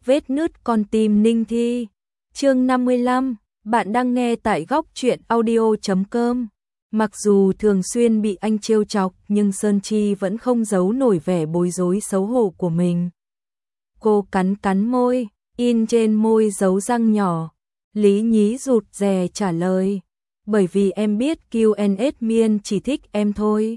Vết nứt con tim Ninh Thi. Chương 55, bạn đang nghe tại góc truyện audio.com. Mặc dù thường xuyên bị anh trêu chọc, nhưng Sơn Chi vẫn không giấu nổi vẻ bối rối xấu hổ của mình. Cô cắn cắn môi, in trên môi dấu răng nhỏ. Lý Nhí rụt rè trả lời, bởi vì em biết QNS Miên chỉ thích em thôi.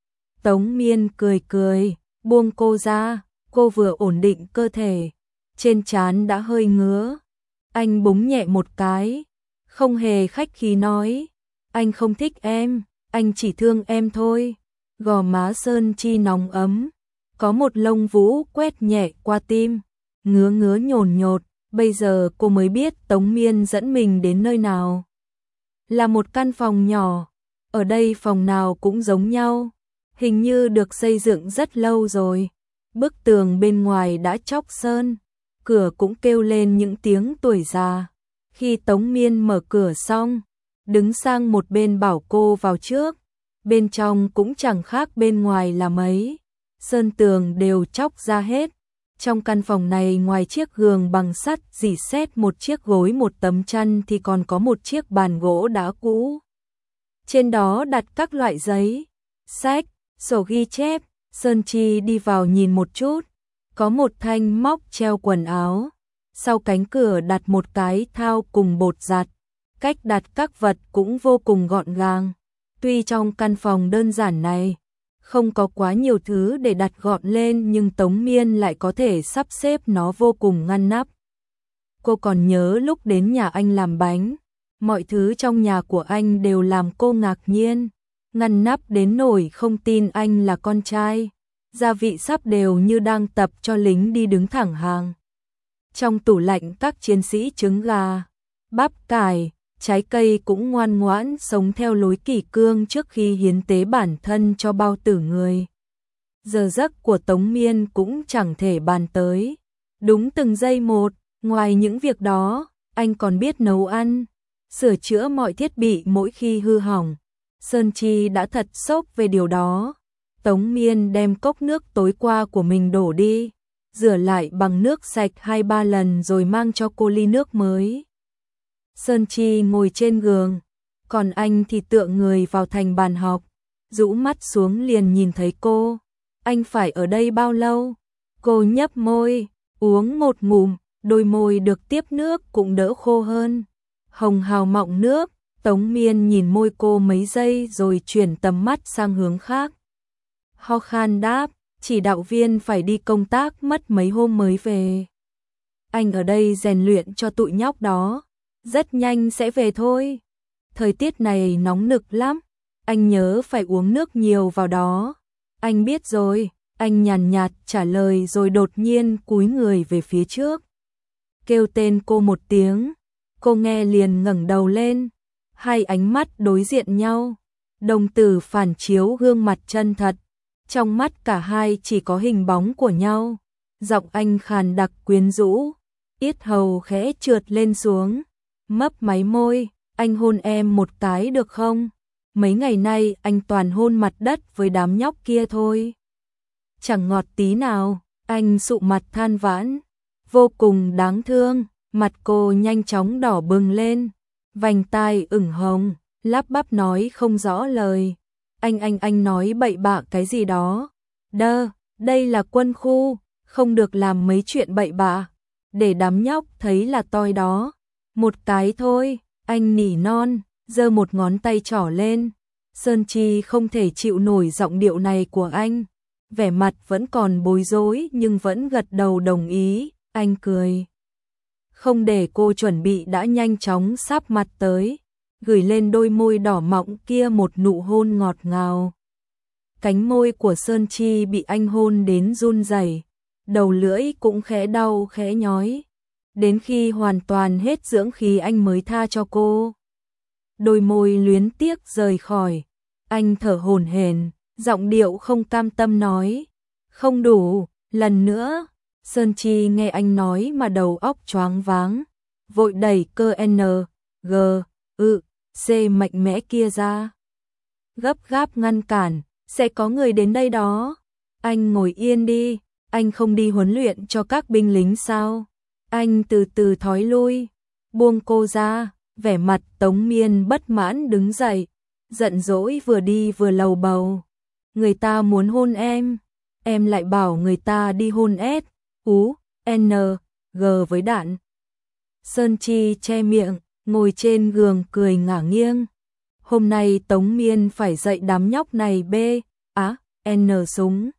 Tống Miên cười cười, buông cô ra, cô vừa ổn định cơ thể, trên trán đã hơi ngứa. Anh búng nhẹ một cái, không hề khách khí nói, anh không thích em, anh chỉ thương em thôi. Gò má Sơn Chi nóng ấm, có một lông vũ quét nhẹ qua tim, ngứa ngứa nhồn nhột. Bây giờ cô mới biết Tống Miên dẫn mình đến nơi nào. Là một căn phòng nhỏ, ở đây phòng nào cũng giống nhau, hình như được xây dựng rất lâu rồi. Bức tường bên ngoài đã chóc sơn, cửa cũng kêu lên những tiếng tuổi già. Khi Tống Miên mở cửa xong, đứng sang một bên bảo cô vào trước, bên trong cũng chẳng khác bên ngoài là mấy, sơn tường đều chóc ra hết. Trong căn phòng này ngoài chiếc giường bằng sắt rỉ sét, một chiếc gối, một tấm chăn thì còn có một chiếc bàn gỗ đá cũ. Trên đó đặt các loại giấy, sách, sổ ghi chép. Sơn Chi đi vào nhìn một chút, có một thanh móc treo quần áo, sau cánh cửa đặt một cái thao cùng bột giặt, cách đặt các vật cũng vô cùng gọn gàng. Tuy trong căn phòng đơn giản này không có quá nhiều thứ để đặt gọn lên, nhưng Tống Miên lại có thể sắp xếp nó vô cùng ngăn nắp. Cô còn nhớ lúc đến nhà anh làm bánh, mọi thứ trong nhà của anh đều làm cô ngạc nhiên, ngăn nắp đến nỗi không tin anh là con trai. Gia vị sắp đều như đang tập cho lính đi đứng thẳng hàng. Trong tủ lạnh các chiến sĩ trứng gà, bắp cải, trái cây cũng ngoan ngoãn sống theo lối kỷ cương trước khi hiến tế bản thân cho bao tử người. Giờ giấc của Tống Miên cũng chẳng thể bàn tới, đúng từng giây một. Ngoài những việc đó, anh còn biết nấu ăn, sửa chữa mọi thiết bị mỗi khi hư hỏng. Sơn Chi đã thật sốc về điều đó. Tống Miên đem cốc nước tối qua của mình đổ đi, rửa lại bằng nước sạch 2-3 lần rồi mang cho cô ly nước mới. Sơn Chi ngồi trên giường, còn anh thì tựa người vào thành bàn học, rũ mắt xuống liền nhìn thấy cô. Anh phải ở đây bao lâu? Cô nhấp môi, uống một ngụm, đôi môi được tiếp nước cũng đỡ khô hơn. Hồng hào mọng nước. Tống Miên nhìn môi cô mấy giây rồi chuyển tầm mắt sang hướng khác. Ho khan đáp, chỉ đạo viên phải đi công tác mất mấy hôm mới về. Anh ở đây rèn luyện cho tụi nhóc đó, rất nhanh sẽ về thôi. Thời tiết này nóng nực lắm, anh nhớ phải uống nước nhiều vào đó. Anh biết rồi, anh nhàn nhạt trả lời rồi đột nhiên cúi người về phía trước. Kêu tên cô một tiếng, cô nghe liền ngẩng đầu lên. Hai ánh mắt đối diện nhau, đồng tử phản chiếu gương mặt chân thật. Trong mắt cả hai chỉ có hình bóng của nhau. Giọng anh khàn đặc quyến rũ, yết hầu khẽ trượt lên xuống, mấp máy môi, anh hôn em một cái được không? Mấy ngày nay anh toàn hôn mặt đất với đám nhóc kia thôi. Chẳng ngọt tí nào, anh sụ mặt than vãn, vô cùng đáng thương. Mặt cô nhanh chóng đỏ bừng lên, vành tai ửng hồng, lắp bắp nói không rõ lời. Anh nói bậy bạ cái gì đó. Đây là quân khu, không được làm mấy chuyện bậy bạ, để đám nhóc thấy là toi đó. Một cái thôi, anh nỉ non, giơ một ngón tay trỏ lên. Sơn Chi không thể chịu nổi giọng điệu này của anh, vẻ mặt vẫn còn bối rối nhưng vẫn gật đầu đồng ý. Anh cười, không để cô chuẩn bị đã nhanh chóng sáp mặt tới, gửi lên đôi môi đỏ mọng kia một nụ hôn ngọt ngào. Cánh môi của Sơn Chi bị anh hôn đến run rẩy, đầu lưỡi cũng khẽ đau khẽ nhói. Đến khi hoàn toàn hết dưỡng khí anh mới tha cho cô. Đôi môi luyến tiếc rời khỏi, anh thở hổn hển, giọng điệu không cam tâm nói, không đủ, lần nữa. Sơn Chi nghe anh nói mà đầu óc choáng váng, vội đẩy cơ N, G, C mạnh mẽ kia ra. Gấp gáp ngăn cản, sẽ có người đến đây đó. Anh ngồi yên đi, anh không đi huấn luyện cho các binh lính sao? Anh từ từ thói lui, buông cô ra, vẻ mặt Tống Miên bất mãn đứng dậy, giận dỗi vừa đi vừa lầu bầu. Người ta muốn hôn em lại bảo người ta đi hôn S, U, N, G với đạn. Sơn Chi che miệng, ngồi trên giường cười ngả nghiêng. Hôm nay Tống Miên phải dạy đám nhóc này B, A, N súng.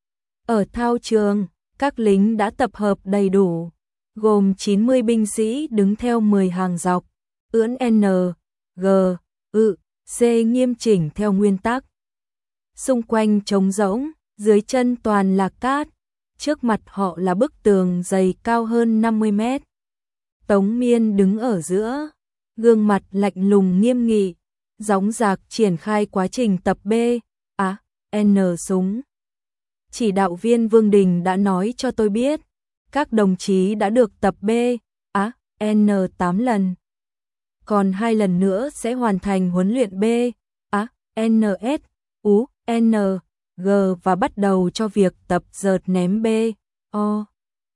Ở thao trường, các lính đã tập hợp đầy đủ, gồm 90 binh sĩ đứng theo 10 hàng dọc, ưỡn N, G, U, C nghiêm chỉnh theo nguyên tắc. Xung quanh trống rỗng, dưới chân toàn là cát, trước mặt họ là bức tường dày cao hơn 50 mét. Tống Miên đứng ở giữa, gương mặt lạnh lùng nghiêm nghị, dõng dạc triển khai quá trình tập B, A, N súng. Chỉ đạo viên Vương Đình đã nói cho tôi biết, các đồng chí đã được tập B, A, N 8 lần. Còn 2 lần nữa sẽ hoàn thành huấn luyện B, A, N, S, U, N, G và bắt đầu cho việc tập dợt ném B, O,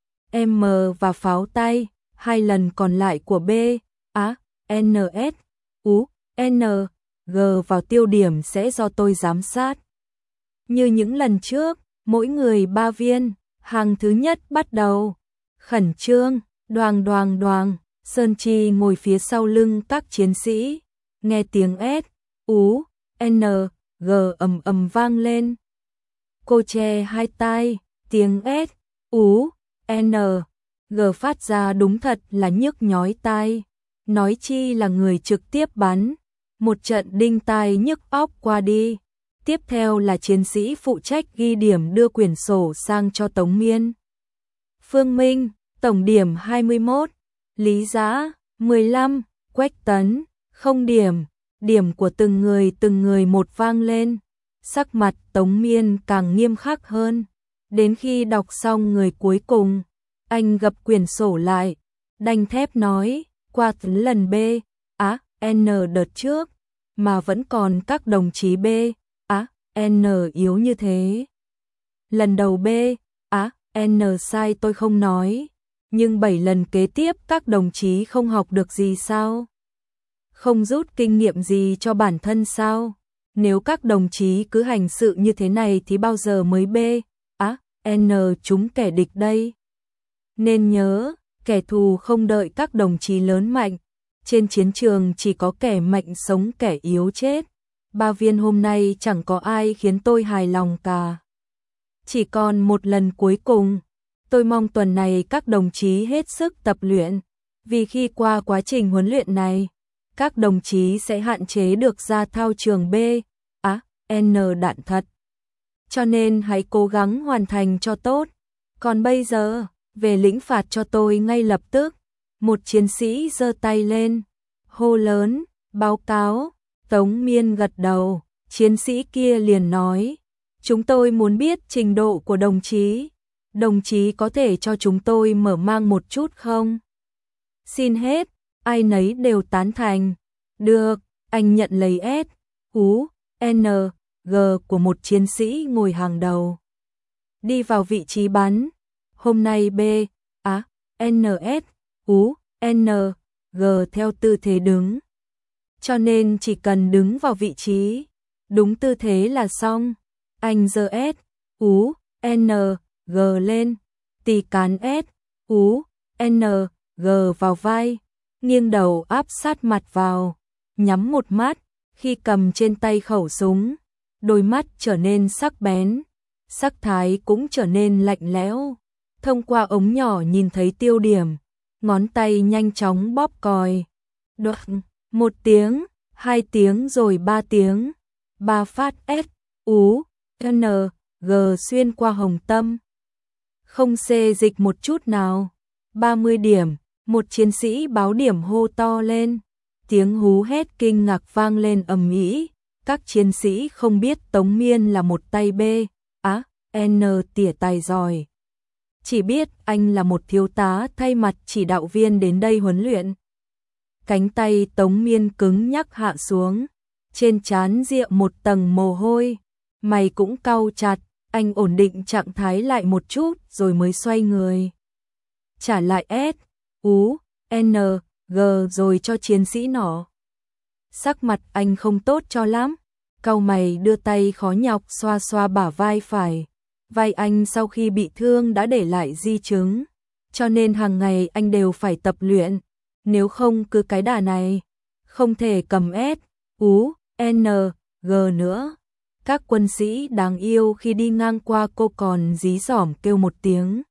M và pháo tay. 2 lần còn lại của B, A, N, S, U, N, G vào tiêu điểm sẽ do tôi giám sát. Như những lần trước, mỗi người 3 viên, hàng thứ nhất bắt đầu. Khẩn trương, đoàng đoàng đoàng, Sơn Chi ngồi phía sau lưng các chiến sĩ, nghe tiếng S, U, N, G ầm ầm vang lên. Cô che hai tai, tiếng S, U, N, G phát ra đúng thật là nhức nhói tai, nói chi là người trực tiếp bắn. Một trận đinh tai nhức óc qua đi. Tiếp theo là chiến sĩ phụ trách ghi điểm đưa quyển sổ sang cho Tống Miên. Phương Minh, tổng điểm 21, Lý Dã, 15, Quách Tấn, 0 điểm, điểm của từng người một vang lên. Sắc mặt Tống Miên càng nghiêm khắc hơn. Đến khi đọc xong người cuối cùng, anh gập quyển sổ lại, đanh thép nói, qua lần B, A, N đợt trước, mà vẫn còn các đồng chí B, A, N yếu như thế. Lần đầu B, A, N sai tôi không nói, nhưng 7 lần kế tiếp các đồng chí không học được gì sao? Không rút kinh nghiệm gì cho bản thân sao? Nếu các đồng chí cứ hành sự như thế này thì bao giờ mới B, A, N chúng kẻ địch đây? Nên nhớ, kẻ thù không đợi các đồng chí lớn mạnh. Trên chiến trường chỉ có kẻ mạnh sống kẻ yếu chết. 3 viên hôm nay chẳng có ai khiến tôi hài lòng cả. Chỉ còn một lần cuối cùng. Tôi mong tuần này các đồng chí hết sức tập luyện. Vì khi qua quá trình huấn luyện này, các đồng chí sẽ hạn chế được ra thao trường B, A, N đạn thật. Cho nên hãy cố gắng hoàn thành cho tốt. Còn bây giờ, về lĩnh phạt cho tôi ngay lập tức. Một chiến sĩ giơ tay lên, hô lớn, báo cáo. Tống Miên gật đầu, chiến sĩ kia liền nói, chúng tôi muốn biết trình độ của đồng chí. Đồng chí có thể cho chúng tôi mở mang một chút không? Xin hết, ai nấy đều tán thành. Được, anh nhận lấy S, U, N, G của một chiến sĩ ngồi hàng đầu. Đi vào vị trí bắn. Hôm nay B, A, N, S, U, N, G theo tư thế đứng. Cho nên chỉ cần đứng vào vị trí, đúng tư thế là xong. Anh giơ S, U, N, G lên, tì cán S, U, N, G vào vai, nghiêng đầu áp sát mặt vào, nhắm một mắt, khi cầm trên tay khẩu súng, đôi mắt trở nên sắc bén, sắc thái cũng trở nên lạnh lẽo. Thông qua ống nhỏ nhìn thấy tiêu điểm, ngón tay nhanh chóng bóp còi. Đột, 1 tiếng, 2 tiếng rồi 3 tiếng. 3 phát S, U, N, G xuyên qua hồng tâm. Không xê dịch một chút nào. 30 điểm, một chiến sĩ báo điểm hô to lên. Tiếng hú hét kinh ngạc vang lên ầm ĩ. Các chiến sĩ không biết Tống Miên là một tay B, A, N tỉa tài giỏi. Chỉ biết anh là một thiếu tá thay mặt chỉ đạo viên đến đây huấn luyện. Cánh tay Tống Miên cứng nhắc hạ xuống, trên trán rịa một tầng mồ hôi, mày cũng cau chặt, anh ổn định trạng thái lại một chút rồi mới xoay người. Trả lại S, U, N, G rồi cho chiến sĩ nọ. Sắc mặt anh không tốt cho lắm, cau mày đưa tay khó nhọc xoa xoa bả vai phải. Vai anh sau khi bị thương đã để lại di chứng, cho nên hàng ngày anh đều phải tập luyện, nếu không cứ cái đà này, không thể cầm S, U, N, G nữa. Các quân sĩ đáng yêu khi đi ngang qua cô còn dí dỏm kêu một tiếng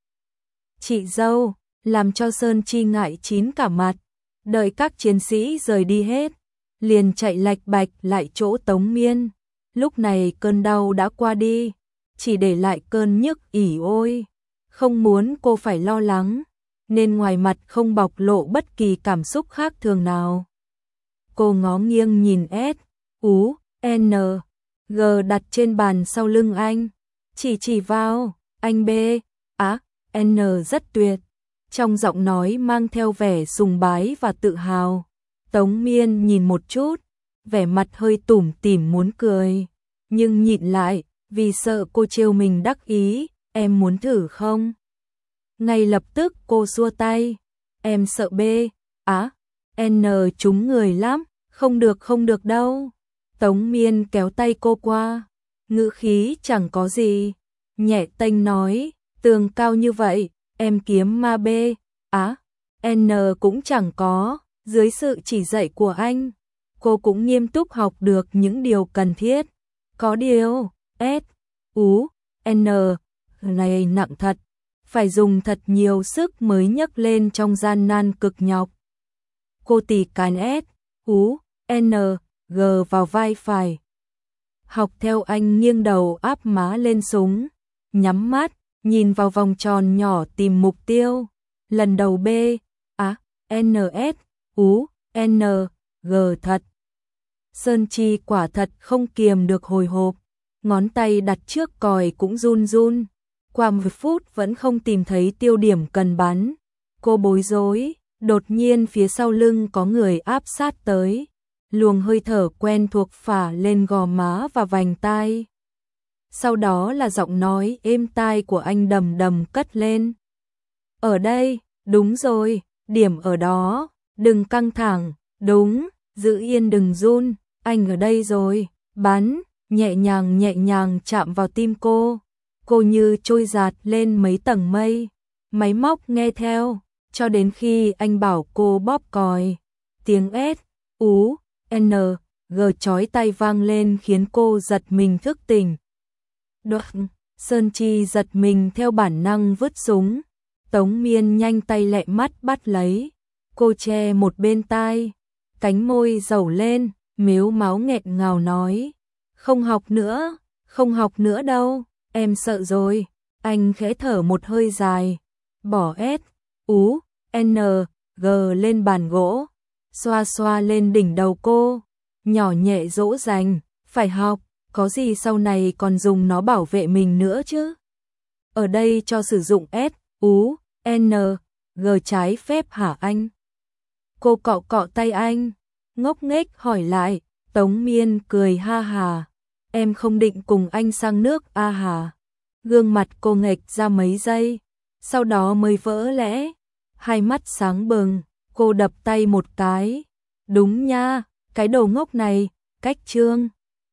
chị dâu, làm cho Sơn Chi ngại chín cả mặt. Đợi các chiến sĩ rời đi hết, liền chạy lạch bạch lại chỗ Tống Miên. Lúc này cơn đau đã qua đi, chỉ để lại cơn nhức ỉ ôi. Không muốn cô phải lo lắng, nên ngoài mặt không bộc lộ bất kỳ cảm xúc khác thường nào. Cô ngó nghiêng nhìn S, U, N, G đặt trên bàn sau lưng anh, chỉ vào, anh B, á, N rất tuyệt. Trong giọng nói mang theo vẻ sùng bái và tự hào. Tống Miên nhìn một chút, vẻ mặt hơi tủm tỉm muốn cười, nhưng nhịn lại, vì sợ cô trêu mình đắc ý. Em muốn thử không? Ngay lập tức cô xua tay. Em sợ B, á, N trúng người lắm, không được đâu. Tống Miên kéo tay cô qua, ngữ khí chẳng có gì, nhẹ tênh nói, tường cao như vậy, em kiếm ma B, á, N cũng chẳng có. Dưới sự chỉ dạy của anh, cô cũng nghiêm túc học được những điều cần thiết. Có điều, S, U, N này nặng thật, phải dùng thật nhiều sức mới nhấc lên trong gian nan cực nhọc. Cô tì cán S, U, N, G vào vai phải. Học theo anh nghiêng đầu áp má lên súng, nhắm mắt, nhìn vào vòng tròn nhỏ tìm mục tiêu. Lần đầu B, á, N, S, U, N, G thật. Sơn Chi quả thật không kiềm được hồi hộp, ngón tay đặt trước còi cũng run run. Qua 1 phút vẫn không tìm thấy tiêu điểm cần bắn. Cô bối rối, đột nhiên phía sau lưng có người áp sát tới. Luồng hơi thở quen thuộc phả lên gò má và vành tai. Sau đó là giọng nói êm tai của anh đầm đầm cất lên. Ở đây, đúng rồi, điểm ở đó, đừng căng thẳng, đúng, giữ yên đừng run, anh ở đây rồi, bắn, nhẹ nhàng chạm vào tim cô. Cô như trôi giạt lên mấy tầng mây, máy móc nghe theo, cho đến khi anh bảo cô bóp còi. Tiếng S, U, N, G chói tai vang lên khiến cô giật mình thức tỉnh. Đoạn, Sơn Chi giật mình theo bản năng vứt súng. Tống Miên nhanh tay lẹ mắt bắt lấy. Cô che một bên tai, cánh môi dầu lên, mếu máu nghẹn ngào nói. Không học nữa đâu, em sợ rồi. Anh khẽ thở một hơi dài, bỏ S, U, N, G lên bàn gỗ, xoa xoa lên đỉnh đầu cô, nhỏ nhẹ dỗ dành, phải học, có gì sau này còn dùng nó bảo vệ mình nữa chứ. Ở đây cho sử dụng S, U, N, G trái phép hả anh? Cô cọ cọ tay anh, ngốc nghếch hỏi lại. Tống Miên cười ha hà. Em không định cùng anh sang nước a hà. Gương mặt cô nghệch ra mấy giây, sau đó mới vỡ lẽ. Hai mắt sáng bừng, cô đập tay một cái. Đúng nha, cái đầu ngốc này, cách trương.